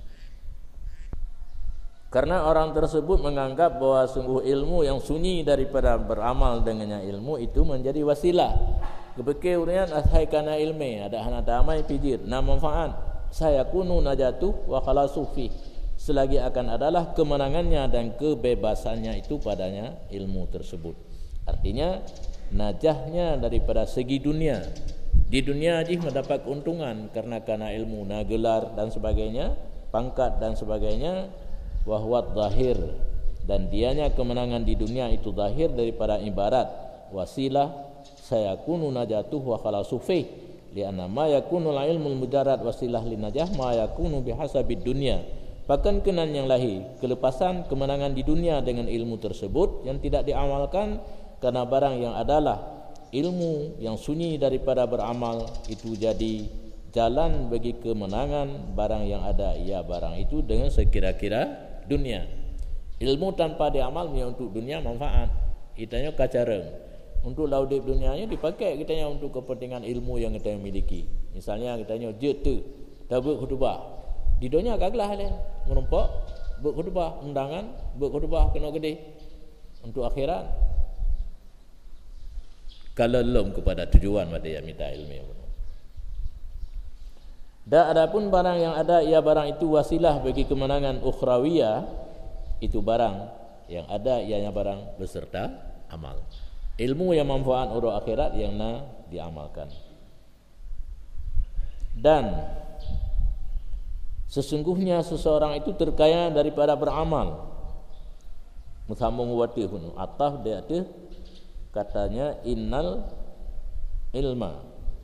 Karena orang tersebut menganggap bahwa sungguh ilmu yang sunyi daripada beramal dengannya ilmu itu menjadi wasilah. Kebeke urian ashai kana ilmi ada hana damai pijir na manfaat saya kunu najatuh wa khalasu fi selagi akan adalah kemenangannya dan kebebasannya itu padanya ilmu tersebut. Artinya najahnya daripada segi dunia. Di dunia aja mendapat keuntungan karena ilmu, gelar dan sebagainya, pangkat dan sebagainya. Wahwat zahir dan dianya kemenangan di dunia itu zahir daripada ibarat wasilah sayakunu najatuh wa khalasu fi lianna ma yakunu ilmul mujarrad wasilah linajah ma yakunu bihasabid dunya. Bahkan kenan yang lahir kelepasan kemenangan di dunia dengan ilmu tersebut yang tidak diamalkan karena barang yang adalah ilmu yang sunyi daripada beramal itu jadi jalan bagi kemenangan. Barang yang ada ia barang itu dengan sekira-kira dunia. Ilmu tanpa diamal untuk dunia manfaat. Itanya kacareng. Untuk laudip dunianya dipakai kitanya untuk kepentingan ilmu yang kita miliki. Misalnya kitanya jete tabuk khutbah. Di dunia kaglah lain merompak berkhutbah undangan, berkhutbah kena gede. Untuk akhirat kalau belum kepada tujuan pada yang minta ilmu. Dan adapun barang yang ada ia barang itu wasilah bagi kemenangan ukhrawiyah, itu barang yang ada ianya barang beserta amal. Ilmu yang manfaat untuk akhirat yang diamalkan. Dan sesungguhnya seseorang itu terkaya daripada beramal. Musambung wati pun ataf dia tu katanya innal ilma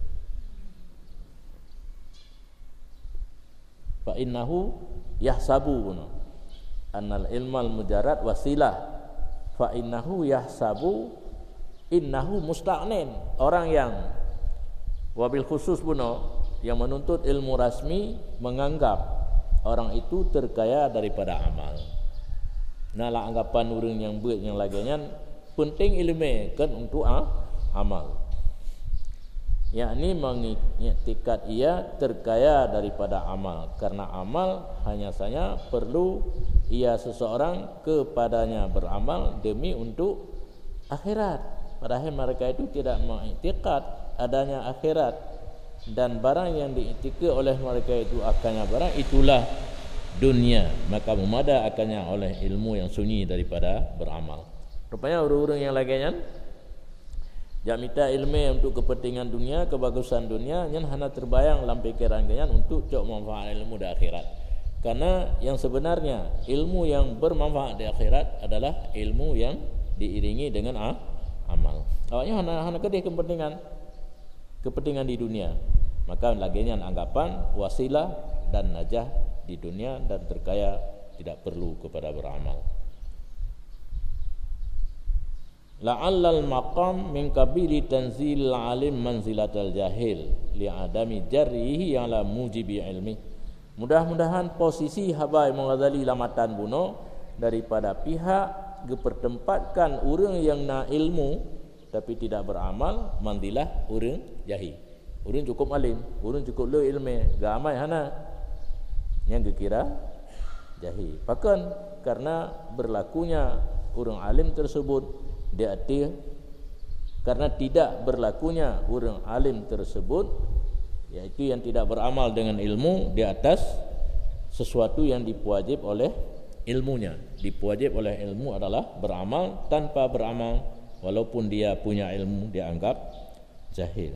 fa innahu yahsabu annal ilmal mujarrad wasilah fa innahu yahsabu innahu musta'nin. Orang yang wabil khusus pun yang menuntut ilmu rasmi menganggap orang itu terkaya daripada amal. Nalah anggapan orang yang buat yang laginya penting ilmu kan untuk amal. Yakni mengiktikat ia terkaya daripada amal, karena amal hanya saja perlu ia seseorang kepadanya beramal demi untuk akhirat. Padahal mereka itu tidak mengiktikat adanya akhirat, dan barang yang diiktikad oleh mereka itu akannya barang itulah dunia, maka memada akannya oleh ilmu yang sunyi daripada beramal. Rupanya orang-orang yang laginya jak minta ilmu untuk kepentingan dunia, kebagusan dunia, yang hanya terbayang dalam pikiran kalian untuk cok manfaat ilmu di akhirat. Karena yang sebenarnya ilmu yang bermanfaat di akhirat adalah ilmu yang diiringi dengan amal. Awaknya hanya kedih kepentingan di dunia. Maka laginya anggapan wasilah dan najah di dunia dan terkaya tidak perlu kepada beramal. La'allal maqam min kabili tanzil alim manzilatal jahil li'adami jarrihi ala mujibi ilmi. Mudah-mudahan posisi Habai Ghazali lamatan buno daripada pihak dipertempatkan orang yang na ilmu tapi tidak beramal mandilah orang jahil. Orang cukup alim, orang cukup le ilmu, gamai hana yang dikira jahil. Bahkan karena berlakunya orang alim tersebut dia karena tidak berlakunya orang alim tersebut, yaitu yang tidak beramal dengan ilmu di atas sesuatu yang dipuajib oleh ilmunya. Dipuajib oleh ilmu adalah beramal. Tanpa beramal walaupun dia punya ilmu dianggap jahil.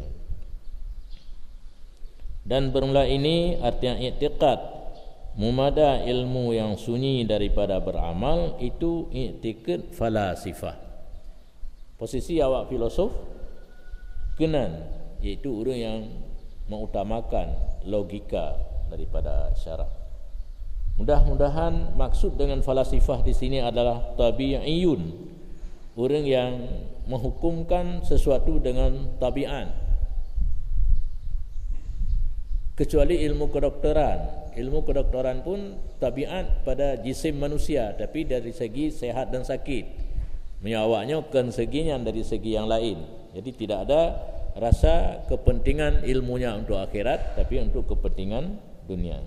Dan bermula ini artinya i'tiqad mumada ilmu yang sunyi daripada beramal itu i'tiqad falasifah. Posisi awak filosof kenan, iaitu orang yang mengutamakan logika daripada syarak. Mudah-mudahan maksud dengan falasifah di sini adalah tabi'iyun, orang yang menghukumkan sesuatu dengan tabiat. Kecuali ilmu kedokteran. Ilmu kedokteran pun tabiat pada jisim manusia, tapi dari segi sehat dan sakit. Menyawaknya kan seginya dari segi yang lain. Jadi tidak ada rasa kepentingan ilmunya untuk akhirat, tapi untuk kepentingan dunia.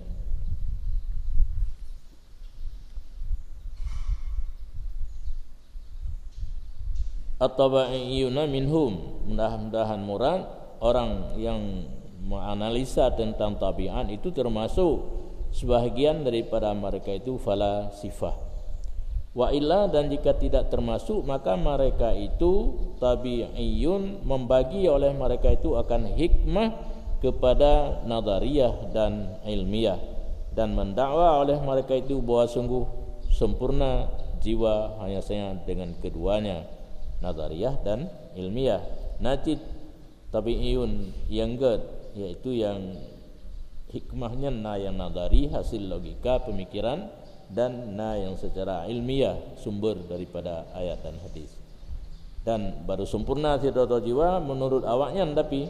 At-tabi'iyuna minhum, mudah-mudahan murad orang yang menganalisa tentang tabiat itu termasuk sebahagian daripada mereka itu falasifah. Wa illa, dan jika tidak termasuk maka mereka itu tabi'iyun, membagi oleh mereka itu akan hikmah kepada nadariyah dan ilmiah, dan mendakwa oleh mereka itu bahwa sungguh sempurna jiwa hanya saja dengan keduanya, nadariyah dan ilmiah. Najid tabi'iyun yang ged, yaitu yang hikmahnya yang nadari, hasil logika pemikiran, dan yang secara ilmiah sumber daripada ayat dan hadis. Dan baru sempurna sidratul jiwa menurut awaknya, tapi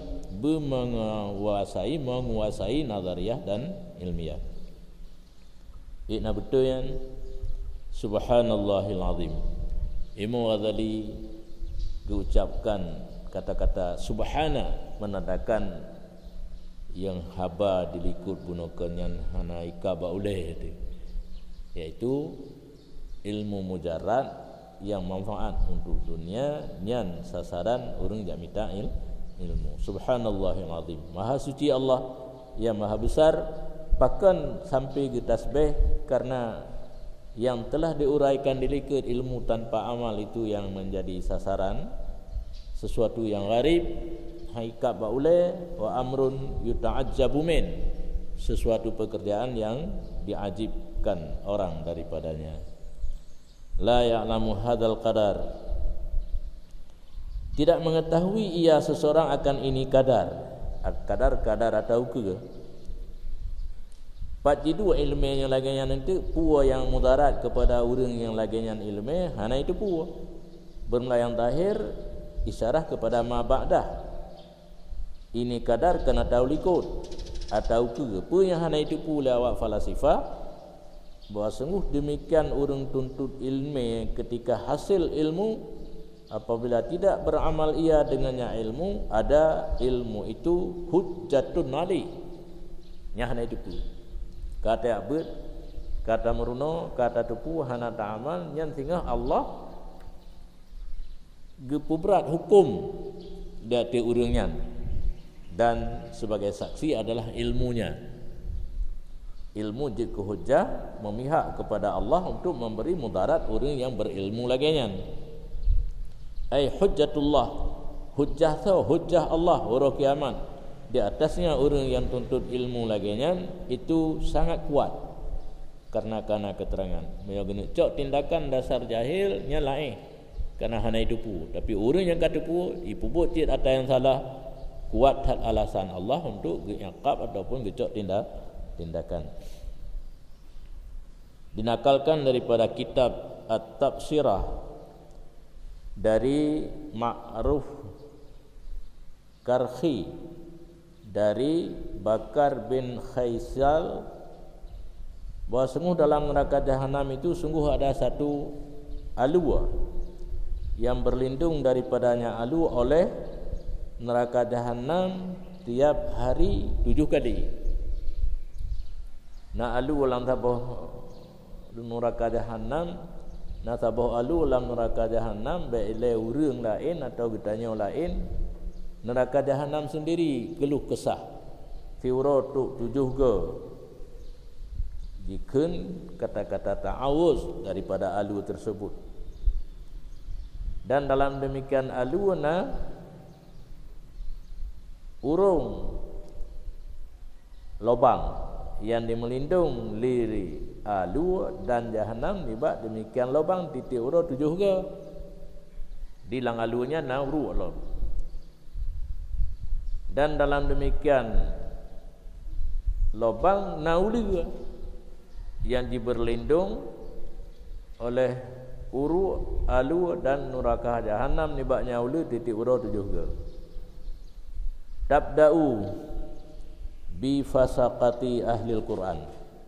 menguasai nazariyah dan ilmiah. Ina betul yang subhanallahil azim. Imam Ghazali diucapkan kata-kata subhana, menandakan yang haba dilikut bunukan yang hanaika bauleh itu, yaitu ilmu mujarrad yang manfaat untuk dunia, nyan sasaran orang jak minta ilmu. Subhanallahil azim. Maha suci Allah yang maha besar, bahkan sampai ke tasbih, karena yang telah diuraikan dilikut ilmu tanpa amal itu yang menjadi sasaran, sesuatu yang gharib, haikab baule wa amrun yuta'ajjabu min, sesuatu pekerjaan yang diajibkan orang daripadanya. La ya'lamu hadzal qadar, tidak mengetahui ia seseorang akan ini kadar. Kadar atau ke Pat jidu ilmu yang lagi yang nanti puwa yang mudarat kepada orang yang lagi yang ilmu, hana itu puwa. Bermula yang terakhir isyarah kepada ma ba'dah. Ini kadar kena tahu likut atau ke apa yang hana itu pula awak falasifah, bahawa sungguh demikian orang tuntut ilmu ketika hasil ilmu, apabila tidak beramal ia dengannya ilmu, ada ilmu itu hujjatun alih. Nya hana itu pula. Kata abad, kata meruno, kata tepu, hana ta'amal, yang tinggal Allah gepubrat hukum dari urangnya, dan sebagai saksi adalah ilmunya. Ilmu jika hujjah memihak kepada Allah untuk memberi mudarat orang yang berilmu laginya. Ai hujjatullah, hujjah tu hujjah Allah hari kiamat. Di atasnya orang yang tuntut ilmu laginya itu sangat kuat karena keterangan. Mereka cok tindakan dasar jahilnya lain karena hana itu pu. Tapi orang yang kata pu ipubut cit ada yang salah, kuat hal alasan Allah untuk ngakap ataupun gecok tindakan. Dinakalkan daripada kitab At-Tafsirah dari Ma'ruf Karhi dari Bakar bin Khaisal, bahawa sungguh dalam neraka jahanam itu sungguh ada satu alua yang berlindung daripadanya alu oleh neraka jahanam tiap hari 7 kali. Na alu ulang tabah neraka jahanam, na tabah alu ulang neraka jahanam baile urang lain atau gedanya lain. Neraka jahanam sendiri keluh kesah fiura tu 7 ke jikun kata-kata ta'awuz daripada alu tersebut. Dan dalam demikian aluna urung lobang yang dimelindung liri alu dan jahanam nibat demikian lobang titik ura 7 ke dilang alunya nauru Allah. Dan dalam demikian lobang nauli yang diberlindung oleh uru alu dan neraka jahanam nibaknya ulu titik ura 7 ke. Tabda'u bi fasaqati ahli al-Quran,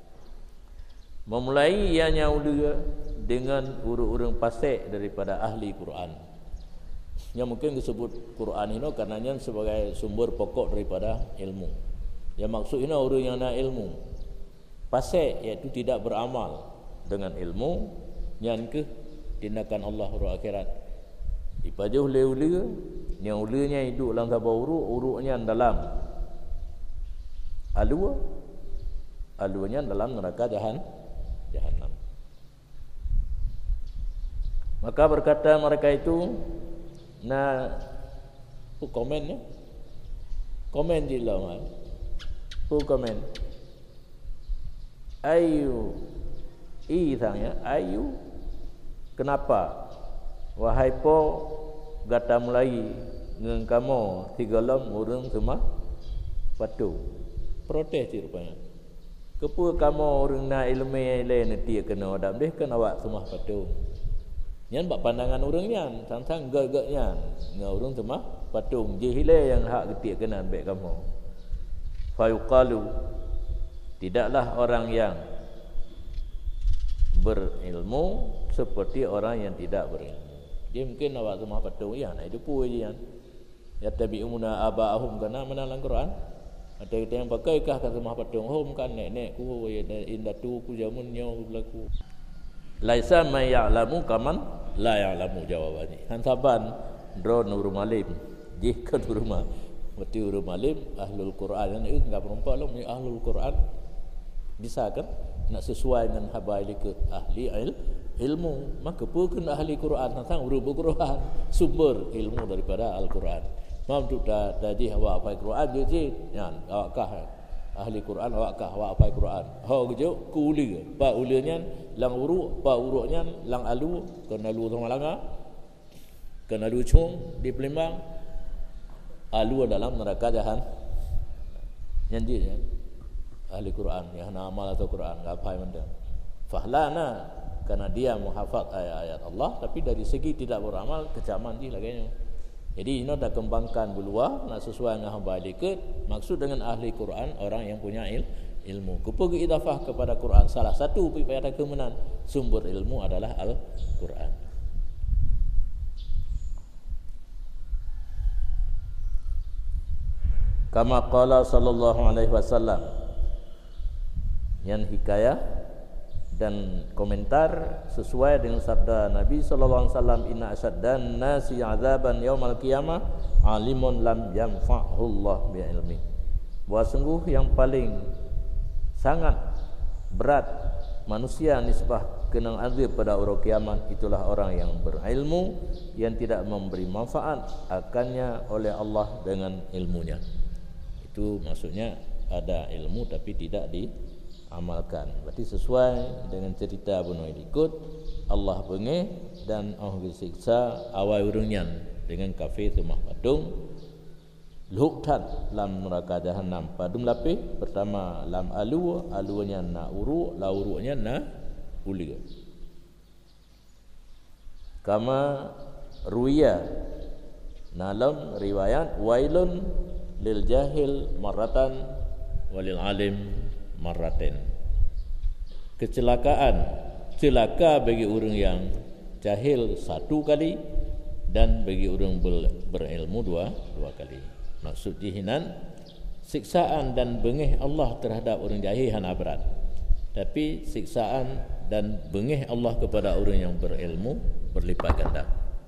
memulai ianya ulu dengan urang fasik daripada ahli Quran. Yang mungkin disebut Quran ini karenanya sebagai sumber pokok daripada ilmu. Yang maksud ini orang yang nak ilmu fasik, iaitu tidak beramal dengan ilmu, yang ke tindakan Allah hari akhirat. Ipajuh le-ule yang ulenya hidup dalam tabah uruknya dalam alunya dalam neraka jahanam. Maka berkata mereka itu, na komen ya, komen di lawan, komen ayu isangnya ayu, kenapa wahai po gata mulai ngeng kamu tigalam urang semua patu protes rupanya. Kepu kamu orang na ilmu lain nanti kena adam deh kan awak semua patu. Nyan bak pandangan urang nyan, sang-sang gak-gak nyan. Ngau urang tu mah patung jihile yang hak getik kena baik kamu. Fa yuqalu, tidaklah orang yang berilmu seperti orang yang tidak berilmu. Dia mungkin awak tu mah patung ya, nak hidup je yan. Ya tabi'una aba'ahum kana menalang Quran. Ada kita yang pakai kah kata mah patung hom kan nenek ku ya indatu ku jamun nyo berlaku. Laisa may ya'lamu kaman la ya'lamu jawabannya. Hansaban drone urung alim. Jika rumah berarti urung alim ahlul Quran ni enggak perempuan lo ni ahlul Quran. Bisa kan nak sesuai dengan habaili ke ahli ilmu, maka bukan ahli Quran tentang urung Quran, sumber ilmu daripada Al-Quran. Mam tu dah jadi awak apa Quran je je. Yan awak kah ahli Quran awak kah awak apa Quran. Ha gejo kuli ba ulanya lang uruk ba uruknya lang alu kena alu tong malanga. Kena alu cung di Palembang. Alu dalam neraka jahan. Janji ya. Ahli Quran yang amal atau Quran ngapai menda. Fahlana karena dia menghafal ayat-ayat Allah tapi dari segi tidak beramal kecaman dia laganya. Jadi ini dah kembangkan berluar nak sesuai dengan hamba dikit. Maksud dengan ahli Quran orang yang punya ilmu. Kupagi idafah kepada Quran. Salah satu pada kemenan sumber ilmu adalah Al-Quran. Kama qala sallallahu alaihi wasallam. Yang hikayah dan komentar sesuai dengan sabda Nabi sallallahu alaihi wasallam, inna asyaddan nasi azaban yaumal qiyamah alimun lam yanfa'hu Allah bi ilmi. Bahwa sungguh yang paling sangat berat manusia nisbah kena azab pada hari kiamat itulah orang yang berilmu yang tidak memberi manfaat akannya oleh Allah dengan ilmunya. Itu maksudnya ada ilmu tapi tidak diamalkan. Berarti sesuai dengan cerita bunuh ikut Allah bengih dan Allah siksa awal urungnya dengan kafir rumah padung luhtan lam neraka jahanam. Padum lapis pertama lam alunya na uru, la urunya na uli. Kama ruya dalam riwayat wailun lil jahil marratan walil alim marratain. Kecelakaan, celaka bagi orang yang jahil satu kali dan bagi orang berilmu dua kali. Maksud jihinan siksaan dan bengih Allah terhadap orang jahil hana berat. Tapi siksaan dan bengih Allah kepada orang yang berilmu berlipat ganda.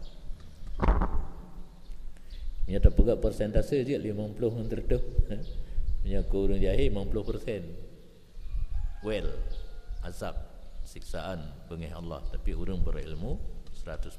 Ia tak pegang persentase je 50 antara tu. Punya orang jahil 50%. Well, azab, siksaan, bengih Allah. Tapi orang berilmu 100%.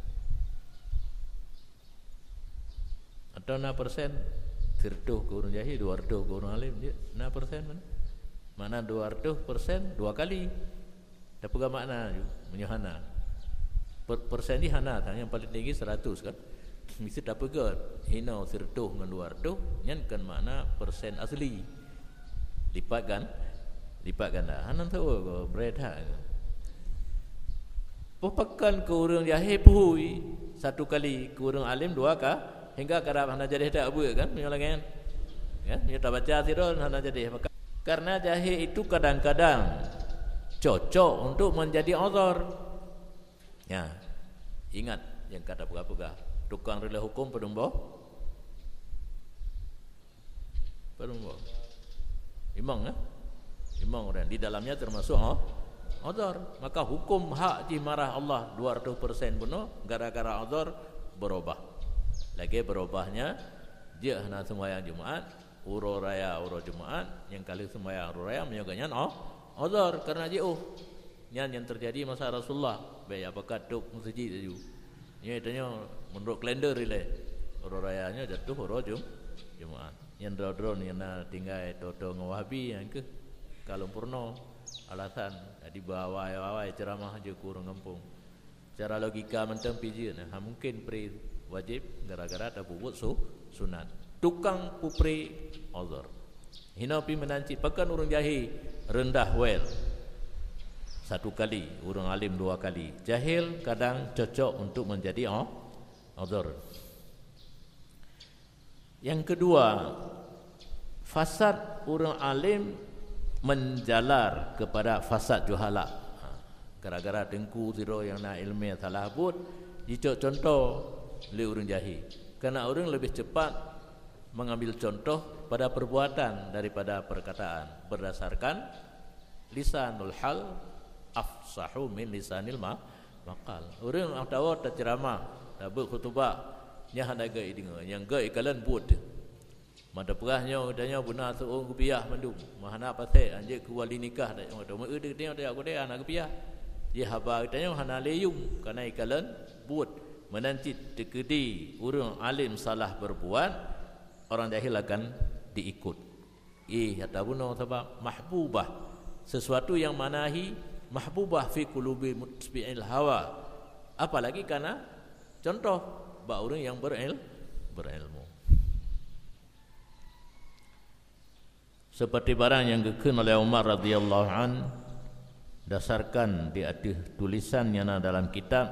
Atau 6% tertuh ke orang jahil, 200 ke orang alim je. 6% mana? Mana 200% 2 kali. Tak pegang makna je, menyahana. Persen ni hana, yang paling tinggi 100 kan? Mesti tak pegang. Hina tertuh dengan 200, yang kan makna persen asli. Lipat ganda. Hanan tahu ke beredah ke. Pepakan ke orang jahil puhui satu kali, ke orang alim 2 kah? Hingga kadang hana jadi tak buat kan? Menyolong kan? Dia tak baca sirun hana jadi. Karena jahil itu kadang-kadang cocok untuk menjadi uzur. Ya, ingat yang kata pegah-pegah. Tukang rela hukum pedumbo. Imam kan? Imam orang di dalamnya termasuk uzur. Maka hukum hak dimarah Allah 200% benar gara-gara uzur berubah. Lagi berubahnya dia hendak sembahyang Jumaat, uro raya uro Jumaat, yang kali sembahyang uro raya menyoganya uzur karena jauh. Yang terjadi masa Rasulullah, baik apakah duk masjid tu. Ini tanya menurut kalender ile. Uro rayanya jatuh uro Jumaat. Yang drone yang tinggal toto ngawahabi yang ke kalau purno alasan di bawah ceramah je kurang kampung. Secara logika mentang piji nah mungkin pri wajib gara-gara tak buat sunat. Tukang pupri uzur. Hina pi menanci pakan orang jahil rendah well. satu kali, orang alim dua kali. Jahil kadang cocok untuk menjadi uzur. Yang kedua, fasad orang alim menjalar kepada fasad juhala. Gara-gara tengku tiro yang nak ilmu salah but, dicok contoh oleh orang jahil. Karena orang lebih cepat mengambil contoh pada perbuatan daripada perkataan, berdasarkan lisanul hal afsahu min lisanil maqal. Orang tahu tak ceramah, tak berkhutbah, nya hanaga idinga, yang ga ikalan buat. Mada perahnya katanya benar seorang rupiah mandum. Mahana pasai anjek ke wali nikah dak ngono. Meu de tengok aku dia anak rupiah. Dia haba katanya hana leyung kana ikalan buat menancit dekedi urang alim salah berbuat, orang jahil akan diikut. Kata buno sebab mahbubah, sesuatu yang manahi mahbubah fi qulubi mutbi'il hawa. Apalagi karena contoh bak orang yang berilmu. Seperti barang yang dikatakan oleh Umar radhiyallahu an, dasarkan di atas tulisan yang ada dalam kitab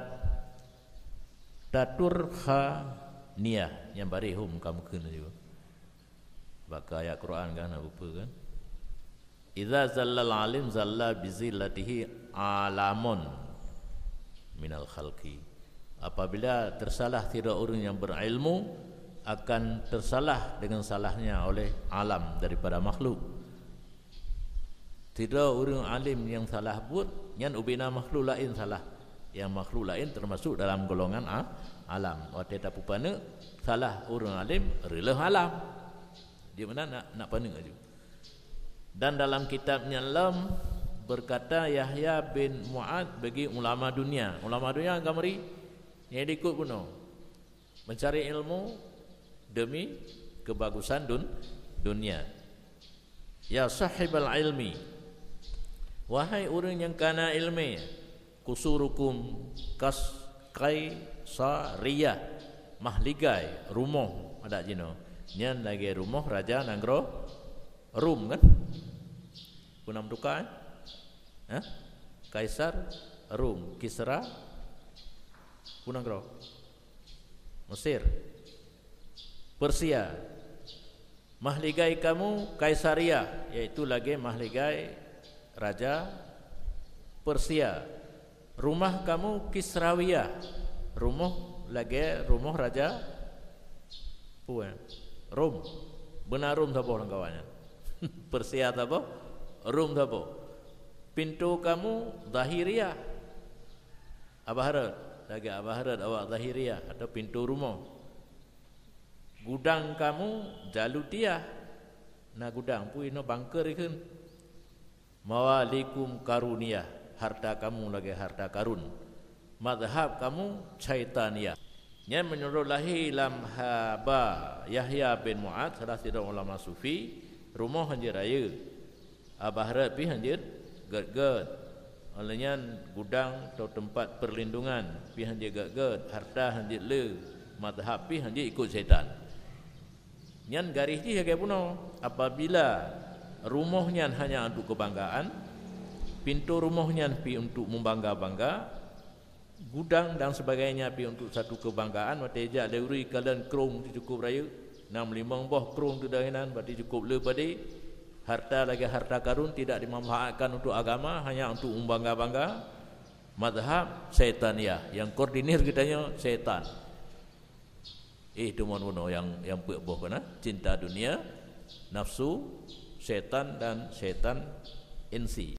Datur Khaniyah yang barihum kamu kena juga. Baca ayat Quran kan apa kan? Idza zallal alim zalla bizillatihi alamun minal khalqi. Apabila tersalah tidak orang yang berilmu, akan tersalah dengan salahnya oleh alam daripada makhluk. Tidak orang alim yang salah buat, yang ubina makhluk lain salah. Yang makhluk lain termasuk dalam golongan alam. Waktu tak pupana salah orang alim rela alam. Dia mana nak pana aja. Dan dalam kitabnya Lam berkata Yahya bin Mu'ad bagi ulama dunia. Ulama dunia kamari yang ikut puno mencari ilmu demi kebagusan dunia. Ya sahibal ilmi, wahai orang yang kana ilmi, kusurukum kaisariyah, mahligai rumah ada jino. Nyan lagi rumah raja nagro Rum kan? Punam tukar Kaisar Rum, Kisra punang nagro Mesir, Persia. Mahligai kamu Kaisaria, yaitu lagi mahligai raja Persia. Rumah kamu Kisrawiyah, rumah lagi rumah raja Rum. Benar Rum apa orang kawannya? Persia apa? Rum apa? Pintu kamu Zahiriyah. Abaharat, lagi abaharat awak Zahiriyah atau pintu rumah. Gudang kamu Jalutiyah. Nah gudang pun ino bangker ikan. Mawalikum Karuniyah, harta kamu lagi harta karun. Madhab kamu Caitaniyah. Yang menurut lahi lam haba Yahya bin Mu'ad, salah seorang ulama sufi, rumah hanjir raya. Abaharat pi hanjir gad-gad. Olehnya gudang atau tempat perlindungan pi hanjir gad-gad, harta hanjir le, madhab pi hanjir ikut syaitan. Nyan garis ni hagai puno, apabila rumahnya hanya untuk kebanggaan, pintu rumahnya pi untuk membangga-bangga, gudang dan sebagainya pi untuk satu kebanggaan, waktu ejak leuri kalian krong cukup raya 6-5 buah krong tu dahinan berarti cukup le pada harta lagi harta karun tidak dimanfaatkan untuk agama, hanya untuk membangga-bangga. Mazhab Saitaniyah yang koordinir kitanya setan. Itu mono yang boh kana cinta dunia, nafsu, setan dan setan insi.